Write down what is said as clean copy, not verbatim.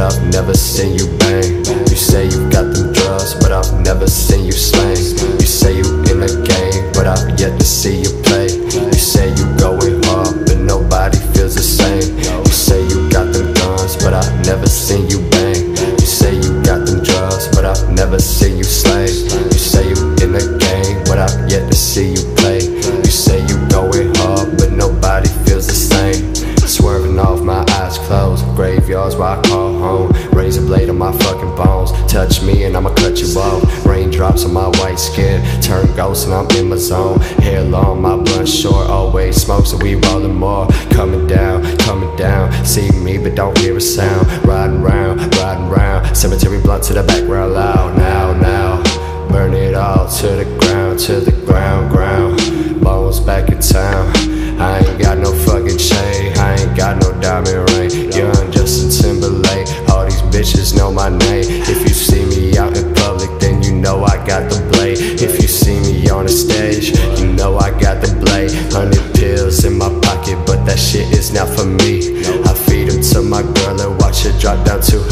I've never seen you bang. You say you got them drugs, but I've never seen you slang. You say you in a game, but I've yet to see you play. You say you going hard, but nobody feels the same. You say you got them guns, but I've never seen you bang. You say you got them drugs, but I've never seen you slay. You say you in a game, but I've yet to see you play. You say you going hard, but nobody feels the same. Swerving off, my eyes closed, graveyards where I call home. Razor blade on my fucking bones, touch me and I'ma cut you off. Raindrops on my white skin, turn ghost and I'm in my zone. Hair long, my blunt short, always smoke so we rollin' more. Coming down, see me but don't hear a sound. Riding round, cemetery blunt to the background loud. Now, burn it all to the ground, bones back in town. I ain't got no fucking chain, I ain't got no diamond ring. Young Justin Timberlake, all these bitches know my name. If you see me out in public, then you know I got the blade. If you see me on the stage, you know I got the blade. 100 pills in my pocket, but that shit is not for me. I feed them to my girl and watch her drop down to